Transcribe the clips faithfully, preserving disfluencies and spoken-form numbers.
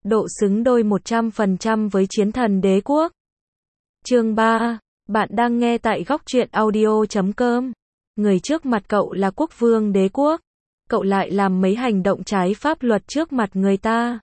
độ xứng đôi một trăm phần trăm với chiến thần đế quốc. Chương ba. Bạn đang nghe tại góc truyện audio chấm com. Người trước mặt cậu là quốc vương đế quốc. Cậu lại làm mấy hành động trái pháp luật trước mặt người ta.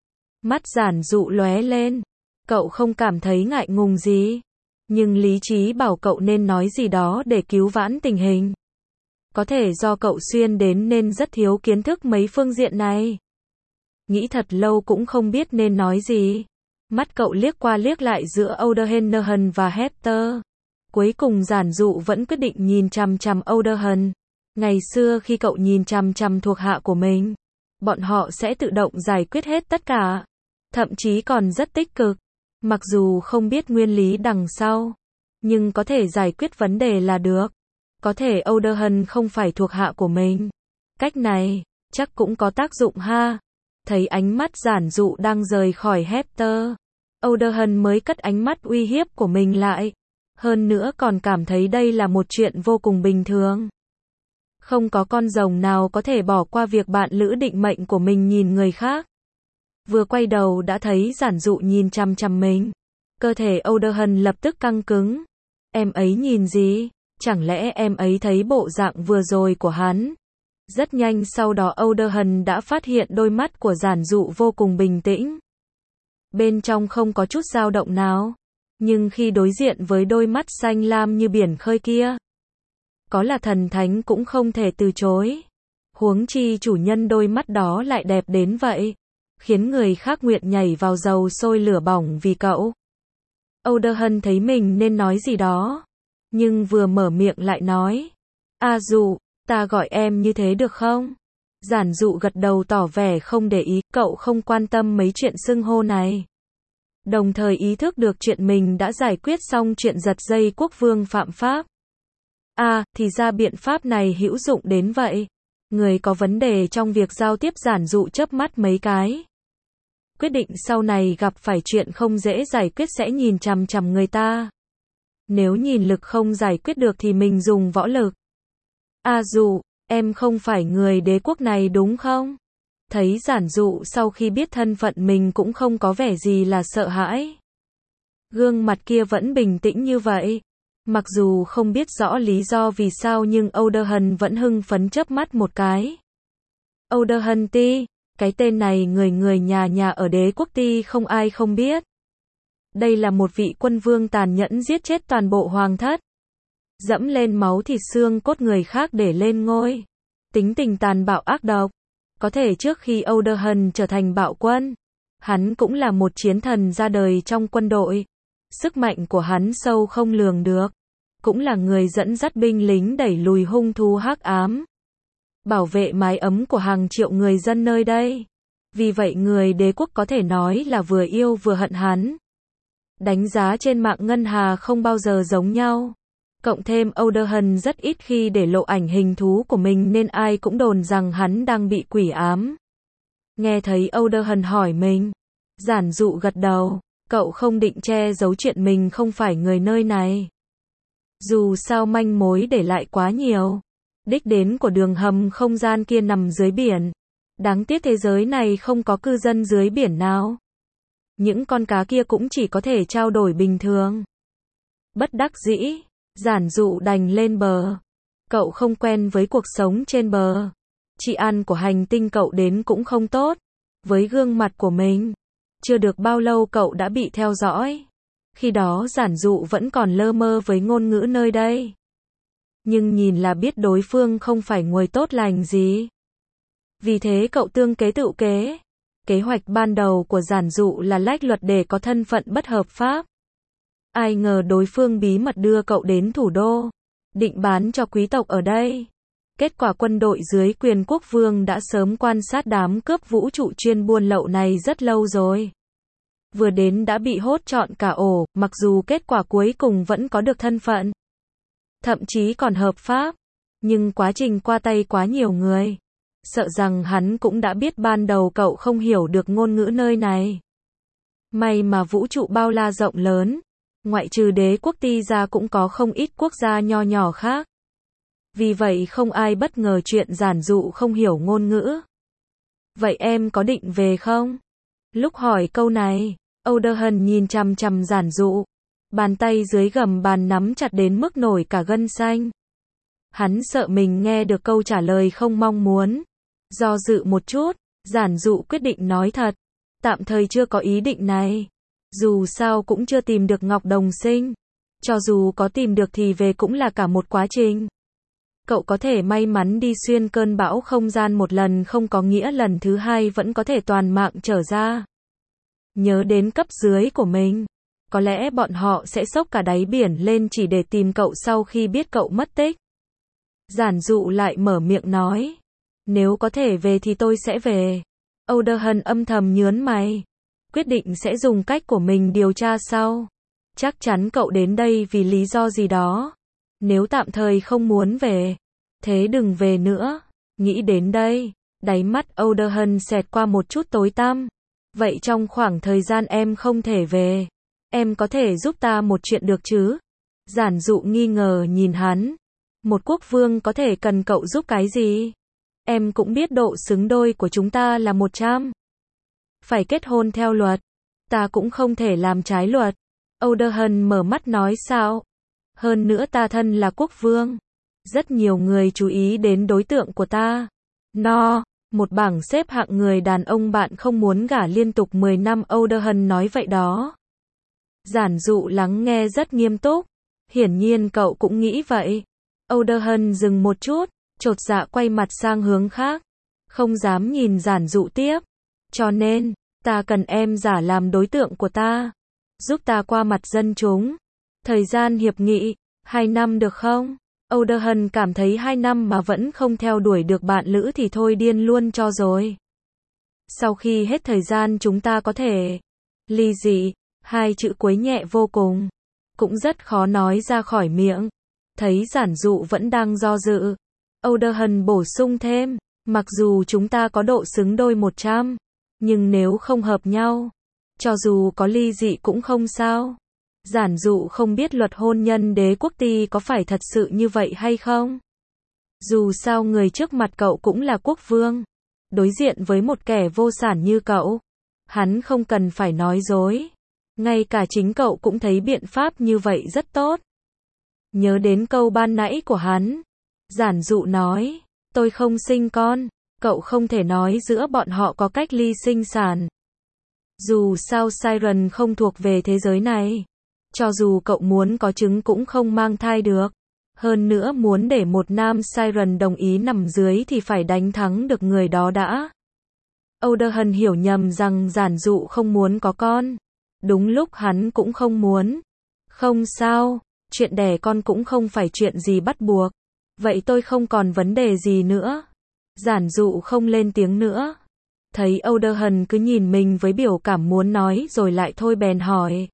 Mắt Giản Dụ lóe lên. Cậu không cảm thấy ngại ngùng gì. Nhưng lý trí bảo cậu nên nói gì đó để cứu vãn tình hình. Có thể do cậu xuyên đến nên rất thiếu kiến thức mấy phương diện này. Nghĩ thật lâu cũng không biết nên nói gì. Mắt cậu liếc qua liếc lại giữa Oderhennehan và Hector. Cuối cùng Giản Dụ vẫn quyết định nhìn chằm chằm Oderhen. Ngày xưa khi cậu nhìn chằm chằm thuộc hạ của mình, bọn họ sẽ tự động giải quyết hết tất cả. Thậm chí còn rất tích cực. Mặc dù không biết nguyên lý đằng sau, nhưng có thể giải quyết vấn đề là được. Có thể Oderhen không phải thuộc hạ của mình. Cách này, chắc cũng có tác dụng ha. Thấy ánh mắt Giản Dụ đang rời khỏi Hector, Oderhen mới cất ánh mắt uy hiếp của mình lại. Hơn nữa còn cảm thấy đây là một chuyện vô cùng bình thường. Không có con rồng nào có thể bỏ qua việc bạn lữ định mệnh của mình nhìn người khác. Vừa quay đầu đã thấy Giản Dụ nhìn chằm chằm mình. Cơ thể Oderhen lập tức căng cứng. Em ấy nhìn gì? Chẳng lẽ em ấy thấy bộ dạng vừa rồi của hắn? Rất nhanh sau đó Oderhen đã phát hiện đôi mắt của Giản Dụ vô cùng bình tĩnh. Bên trong không có chút dao động nào. Nhưng khi đối diện với đôi mắt xanh lam như biển khơi kia, có là thần thánh cũng không thể từ chối. Huống chi chủ nhân đôi mắt đó lại đẹp đến vậy, khiến người khác nguyện nhảy vào dầu sôi lửa bỏng vì cậu. Oderhen thấy mình nên nói gì đó, nhưng vừa mở miệng lại nói, A Dụ, ta gọi em như thế được không? Giản Dụ gật đầu tỏ vẻ không để ý, cậu không quan tâm mấy chuyện xưng hô này. Đồng thời ý thức được chuyện mình đã giải quyết xong chuyện giật dây quốc vương phạm pháp. À, thì ra biện pháp này hữu dụng đến vậy. Người có vấn đề trong việc giao tiếp Giản Dụ chớp mắt mấy cái. Quyết định sau này gặp phải chuyện không dễ giải quyết sẽ nhìn chằm chằm người ta. Nếu nhìn lực không giải quyết được thì mình dùng võ lực. A Dụ, em không phải người đế quốc này đúng không? Thấy Giản Dụ sau khi biết thân phận mình cũng không có vẻ gì là sợ hãi. Gương mặt kia vẫn bình tĩnh như vậy. Mặc dù không biết rõ lý do vì sao nhưng Oderhen vẫn hưng phấn chớp mắt một cái. Oderhen Ti, cái tên này người người nhà nhà ở đế quốc Ti không ai không biết. Đây là một vị quân vương tàn nhẫn giết chết toàn bộ hoàng thất. Dẫm lên máu thịt xương cốt người khác để lên ngôi. Tính tình tàn bạo ác độc. Có thể trước khi Oderhen trở thành bạo quân, hắn cũng là một chiến thần ra đời trong quân đội. Sức mạnh của hắn sâu không lường được. Cũng là người dẫn dắt binh lính đẩy lùi hung thú hắc ám. Bảo vệ mái ấm của hàng triệu người dân nơi đây. Vì vậy người đế quốc có thể nói là vừa yêu vừa hận hắn. Đánh giá trên mạng ngân hà không bao giờ giống nhau. Cộng thêm Oderhen rất ít khi để lộ ảnh hình thú của mình nên ai cũng đồn rằng hắn đang bị quỷ ám. Nghe thấy Oderhen hỏi mình, Giản Dụ gật đầu, cậu không định che giấu chuyện mình không phải người nơi này. Dù sao manh mối để lại quá nhiều. Đích đến của đường hầm không gian kia nằm dưới biển. Đáng tiếc thế giới này không có cư dân dưới biển nào. Những con cá kia cũng chỉ có thể trao đổi bình thường. Bất đắc dĩ, Giản Dụ đành lên bờ. Cậu không quen với cuộc sống trên bờ. Trị an của hành tinh cậu đến cũng không tốt. Với gương mặt của mình, chưa được bao lâu cậu đã bị theo dõi. Khi đó Giản Dụ vẫn còn lơ mơ với ngôn ngữ nơi đây. Nhưng nhìn là biết đối phương không phải người tốt lành gì. Vì thế cậu tương kế tự kế. Kế hoạch ban đầu của Giản Dụ là lách luật để có thân phận bất hợp pháp. Ai ngờ đối phương bí mật đưa cậu đến thủ đô, định bán cho quý tộc ở đây. Kết quả quân đội dưới quyền quốc vương đã sớm quan sát đám cướp vũ trụ chuyên buôn lậu này rất lâu rồi. Vừa đến đã bị hốt trọn cả ổ, mặc dù kết quả cuối cùng vẫn có được thân phận. Thậm chí còn hợp pháp. Nhưng quá trình qua tay quá nhiều người. Sợ rằng hắn cũng đã biết ban đầu cậu không hiểu được ngôn ngữ nơi này. May mà vũ trụ bao la rộng lớn. Ngoại trừ đế quốc Ti ra cũng có không ít quốc gia nho nhỏ khác. Vì vậy không ai bất ngờ chuyện Giản Dụ không hiểu ngôn ngữ. Vậy em có định về không? Lúc hỏi câu này, Oderhan nhìn chằm chằm Giản Dụ. Bàn tay dưới gầm bàn nắm chặt đến mức nổi cả gân xanh. Hắn sợ mình nghe được câu trả lời không mong muốn. Do dự một chút, Giản Dụ quyết định nói thật. Tạm thời chưa có ý định này. Dù sao cũng chưa tìm được Ngọc Đồng Sinh. Cho dù có tìm được thì về cũng là cả một quá trình. Cậu có thể may mắn đi xuyên cơn bão không gian một lần không có nghĩa lần thứ hai vẫn có thể toàn mạng trở ra. Nhớ đến cấp dưới của mình. Có lẽ bọn họ sẽ xốc cả đáy biển lên chỉ để tìm cậu sau khi biết cậu mất tích. Giản Dụ lại mở miệng nói. Nếu có thể về thì tôi sẽ về. Oderhan âm thầm nhướng mày. Quyết định sẽ dùng cách của mình điều tra sau. Chắc chắn cậu đến đây vì lý do gì đó. Nếu tạm thời không muốn về, thế đừng về nữa. Nghĩ đến đây, đáy mắt Oderhan xẹt qua một chút tối tăm. Vậy trong khoảng thời gian em không thể về, em có thể giúp ta một chuyện được chứ? Giản Dụ nghi ngờ nhìn hắn. Một quốc vương có thể cần cậu giúp cái gì? Em cũng biết độ xứng đôi của chúng ta là một trăm. Phải kết hôn theo luật. Ta cũng không thể làm trái luật. Oderhan mở mắt nói sao? Hơn nữa ta thân là quốc vương. Rất nhiều người chú ý đến đối tượng của ta. No, một bảng xếp hạng người đàn ông bạn không muốn gả liên tục mười năm. Oderhan nói vậy đó. Giản Dụ lắng nghe rất nghiêm túc. Hiển nhiên cậu cũng nghĩ vậy. Oderhan dừng một chút, chột dạ quay mặt sang hướng khác. Không dám nhìn Giản Dụ tiếp. Cho nên, ta cần em giả làm đối tượng của ta. Giúp ta qua mặt dân chúng. Thời gian hiệp nghị, hai năm được không? Oderhan cảm thấy hai năm mà vẫn không theo đuổi được bạn lữ thì thôi điên luôn cho rồi. Sau khi hết thời gian chúng ta có thể ly dị, hai chữ cuối nhẹ vô cùng. Cũng rất khó nói ra khỏi miệng. Thấy Giản Dụ vẫn đang do dự. Oderhan bổ sung thêm, mặc dù chúng ta có độ xứng đôi một trăm, nhưng nếu không hợp nhau, cho dù có ly dị cũng không sao. Giản Dụ không biết luật hôn nhân Đế quốc ti có phải thật sự như vậy hay không. Dù sao người trước mặt cậu cũng là quốc vương. Đối diện với một kẻ vô sản như cậu, hắn không cần phải nói dối. Ngay cả chính cậu cũng thấy biện pháp như vậy rất tốt. Nhớ đến câu ban nãy của hắn. Giản Dụ nói, tôi không sinh con. Cậu không thể nói giữa bọn họ có cách ly sinh sản. Dù sao Siren không thuộc về thế giới này. Cho dù cậu muốn có trứng cũng không mang thai được. Hơn nữa muốn để một nam Siren đồng ý nằm dưới thì phải đánh thắng được người đó đã. Oderhan hiểu nhầm rằng Giản Dụ không muốn có con. Đúng lúc hắn cũng không muốn. Không sao, chuyện đẻ con cũng không phải chuyện gì bắt buộc. Vậy tôi không còn vấn đề gì nữa. Giản Dụ không lên tiếng nữa. Thấy Oderhan cứ nhìn mình với biểu cảm muốn nói rồi lại thôi bèn hỏi.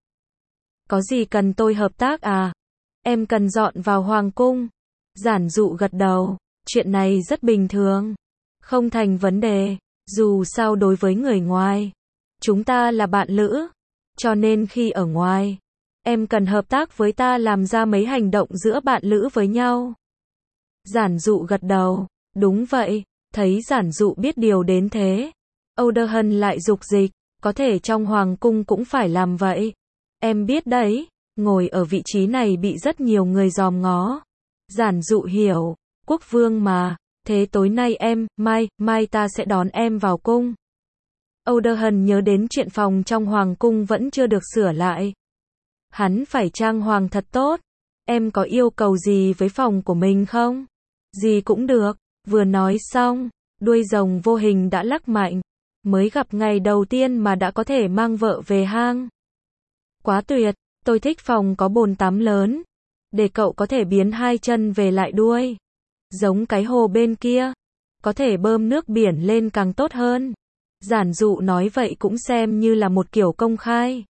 Có gì cần tôi hợp tác à? Em cần dọn vào hoàng cung. Giản Dụ gật đầu. Chuyện này rất bình thường. Không thành vấn đề. Dù sao đối với người ngoài, chúng ta là bạn lữ. Cho nên khi ở ngoài, em cần hợp tác với ta làm ra mấy hành động giữa bạn lữ với nhau. Giản Dụ gật đầu. Đúng vậy. Thấy Giản Dụ biết điều đến thế, Oderhan lại dục dịch. Có thể trong hoàng cung cũng phải làm vậy. Em biết đấy, ngồi ở vị trí này bị rất nhiều người dòm ngó. Giản Dụ hiểu, quốc vương mà, thế tối nay em, mai, mai ta sẽ đón em vào cung. Oderhan nhớ đến chuyện phòng trong hoàng cung vẫn chưa được sửa lại. Hắn phải trang hoàng thật tốt. Em có yêu cầu gì với phòng của mình không? Gì cũng được. Vừa nói xong, đuôi rồng vô hình đã lắc mạnh. Mới gặp ngày đầu tiên mà đã có thể mang vợ về hang. Quá tuyệt, tôi thích phòng có bồn tắm lớn. Để cậu có thể biến hai chân về lại đuôi. Giống cái hồ bên kia. Có thể bơm nước biển lên càng tốt hơn. Giản Dụ nói vậy cũng xem như là một kiểu công khai.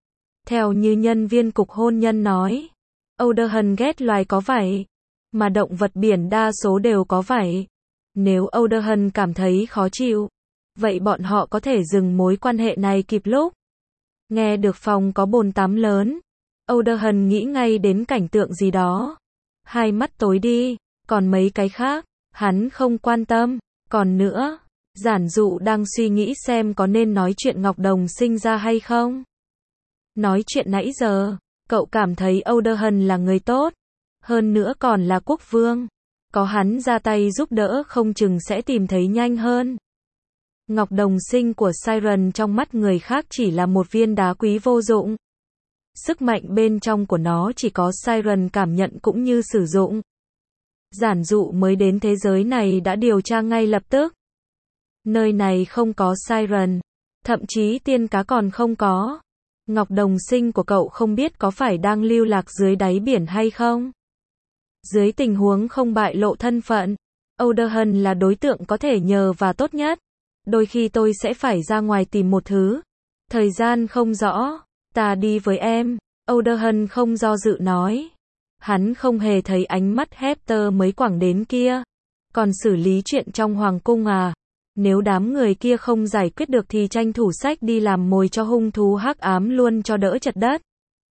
Theo như nhân viên cục hôn nhân nói, Oderhan ghét loài có vảy, mà động vật biển đa số đều có vảy. Nếu Oderhan cảm thấy khó chịu, vậy bọn họ có thể dừng mối quan hệ này kịp lúc. Nghe được phòng có bồn tắm lớn, Oderhan nghĩ ngay đến cảnh tượng gì đó. Hai mắt tối đi, còn mấy cái khác, hắn không quan tâm. Còn nữa, Giản Dụ đang suy nghĩ xem có nên nói chuyện Ngọc Đồng sinh ra hay không. Nói chuyện nãy giờ, cậu cảm thấy Oderhan là người tốt, hơn nữa còn là quốc vương. Có hắn ra tay giúp đỡ không chừng sẽ tìm thấy nhanh hơn. Ngọc Đồng sinh của Siren trong mắt người khác chỉ là một viên đá quý vô dụng. Sức mạnh bên trong của nó chỉ có Siren cảm nhận cũng như sử dụng. Giản Dụ mới đến thế giới này đã điều tra ngay lập tức. Nơi này không có Siren, thậm chí tiên cá còn không có. Ngọc Đồng sinh của cậu không biết có phải đang lưu lạc dưới đáy biển hay không. Dưới tình huống không bại lộ thân phận, Oderhan là đối tượng có thể nhờ và tốt nhất. Đôi khi tôi sẽ phải ra ngoài tìm một thứ. Thời gian không rõ, ta đi với em. Oderhan không do dự nói. Hắn không hề thấy ánh mắt Hector mới quẳng đến kia. Còn xử lý chuyện trong hoàng cung à? Nếu đám người kia không giải quyết được thì tranh thủ sách đi làm mồi cho hung thú hắc ám luôn cho đỡ chật đất.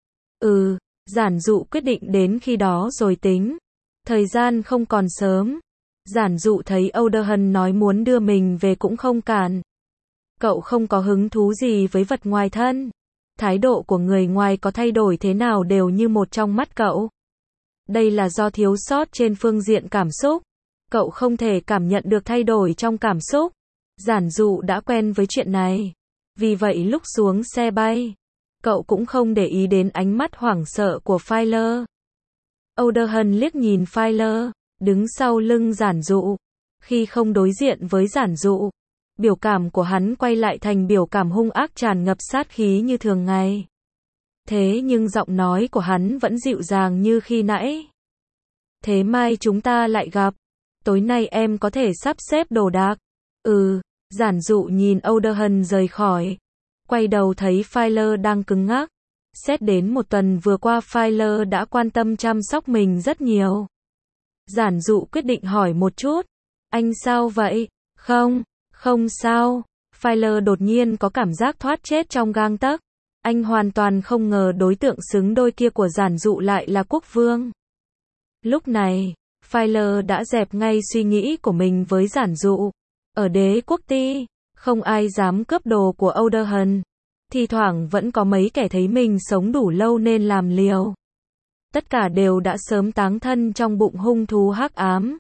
Ừ, Giản Dụ quyết định đến khi đó rồi tính. Thời gian không còn sớm. Giản Dụ thấy Oderhan nói muốn đưa mình về cũng không cản. Cậu không có hứng thú gì với vật ngoài thân. Thái độ của người ngoài có thay đổi thế nào đều như một trong mắt cậu. Đây là do thiếu sót trên phương diện cảm xúc. Cậu không thể cảm nhận được thay đổi trong cảm xúc. Giản Dụ đã quen với chuyện này. Vì vậy lúc xuống xe bay, cậu cũng không để ý đến ánh mắt hoảng sợ của Filer. Oderhan liếc nhìn Filer, đứng sau lưng Giản Dụ. Khi không đối diện với Giản Dụ, biểu cảm của hắn quay lại thành biểu cảm hung ác tràn ngập sát khí như thường ngày. Thế nhưng giọng nói của hắn vẫn dịu dàng như khi nãy. Thế mai chúng ta lại gặp. Tối nay em có thể sắp xếp đồ đạc. Ừ, Giản Dụ nhìn Oderhan rời khỏi. Quay đầu thấy Filer đang cứng ngắc. Xét đến một tuần vừa qua Filer đã quan tâm chăm sóc mình rất nhiều. Giản Dụ quyết định hỏi một chút. Anh sao vậy? Không, không sao. Filer đột nhiên có cảm giác thoát chết trong gang tấc. Anh hoàn toàn không ngờ đối tượng xứng đôi kia của Giản Dụ lại là quốc vương. Lúc này, Filer đã dẹp ngay suy nghĩ của mình với Giản Dụ. Ở đế quốc ti, không ai dám cướp đồ của Oderhan. Thì thoảng vẫn có mấy kẻ thấy mình sống đủ lâu nên làm liều. Tất cả đều đã sớm táng thân trong bụng hung thú hắc ám.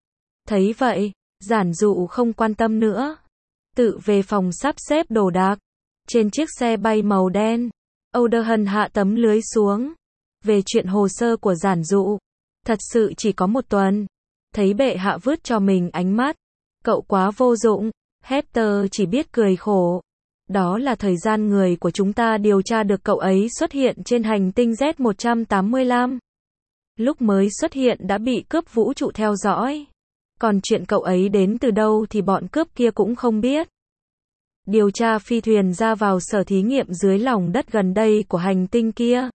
Thấy vậy, Giản Dụ không quan tâm nữa. Tự về phòng sắp xếp đồ đạc. Trên chiếc xe bay màu đen, Oderhan hạ tấm lưới xuống. Về chuyện hồ sơ của Giản Dụ, thật sự chỉ có một tuần. Thấy bệ hạ vứt cho mình ánh mắt. Cậu quá vô dụng. Hector chỉ biết cười khổ. Đó là thời gian người của chúng ta điều tra được cậu ấy xuất hiện trên hành tinh Z một trăm tám mươi lăm. Lúc mới xuất hiện đã bị cướp vũ trụ theo dõi. Còn chuyện cậu ấy đến từ đâu thì bọn cướp kia cũng không biết. Điều tra phi thuyền ra vào sở thí nghiệm dưới lòng đất gần đây của hành tinh kia.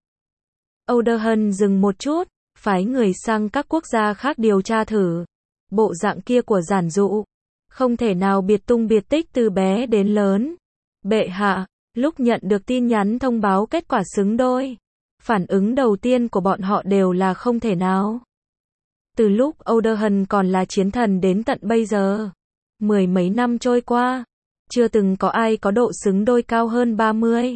Oderhan dừng một chút, phái người sang các quốc gia khác điều tra thử. Bộ dạng kia của Giản Dụ, không thể nào biệt tung biệt tích từ bé đến lớn. Bệ hạ, lúc nhận được tin nhắn thông báo kết quả xứng đôi, phản ứng đầu tiên của bọn họ đều là không thể nào. Từ lúc Oderhan còn là chiến thần đến tận bây giờ, mười mấy năm trôi qua, chưa từng có ai có độ xứng đôi cao hơn ba mươi.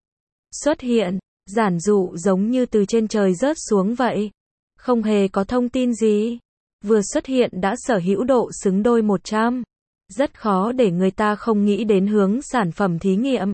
Xuất hiện, Giản Dụ giống như từ trên trời rớt xuống vậy. Không hề có thông tin gì. Vừa xuất hiện đã sở hữu độ xứng đôi một trăm. Rất khó để người ta không nghĩ đến hướng sản phẩm thí nghiệm.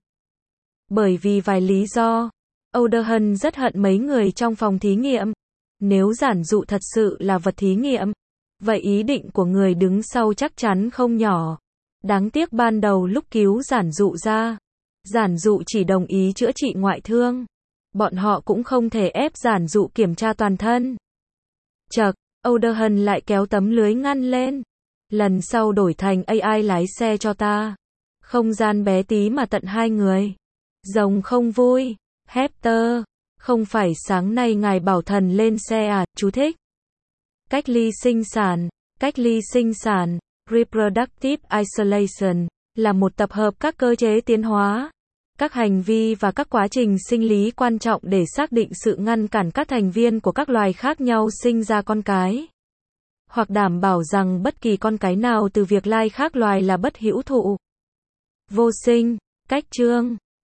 Bởi vì vài lý do, Oderhan rất hận mấy người trong phòng thí nghiệm. Nếu Giản Dụ thật sự là vật thí nghiệm, vậy ý định của người đứng sau chắc chắn không nhỏ. Đáng tiếc ban đầu lúc cứu Giản Dụ ra, Giản Dụ chỉ đồng ý chữa trị ngoại thương. Bọn họ cũng không thể ép Giản Dụ kiểm tra toàn thân. Chậc, Oderhan lại kéo tấm lưới ngăn lên. Lần sau đổi thành a i lái xe cho ta. Không gian bé tí mà tận hai người. Rồng không vui. Hector, không phải sáng nay ngài bảo thần lên xe à, chú thích. Cách ly sinh sản. Cách ly sinh sản, reproductive isolation, là một tập hợp các cơ chế tiến hóa, các hành vi và các quá trình sinh lý quan trọng để xác định sự ngăn cản các thành viên của các loài khác nhau sinh ra con cái. hoặc đảm bảo rằng bất kỳ con cái nào từ việc lai khác loài là bất hữu thụ. Vô sinh. Cách chương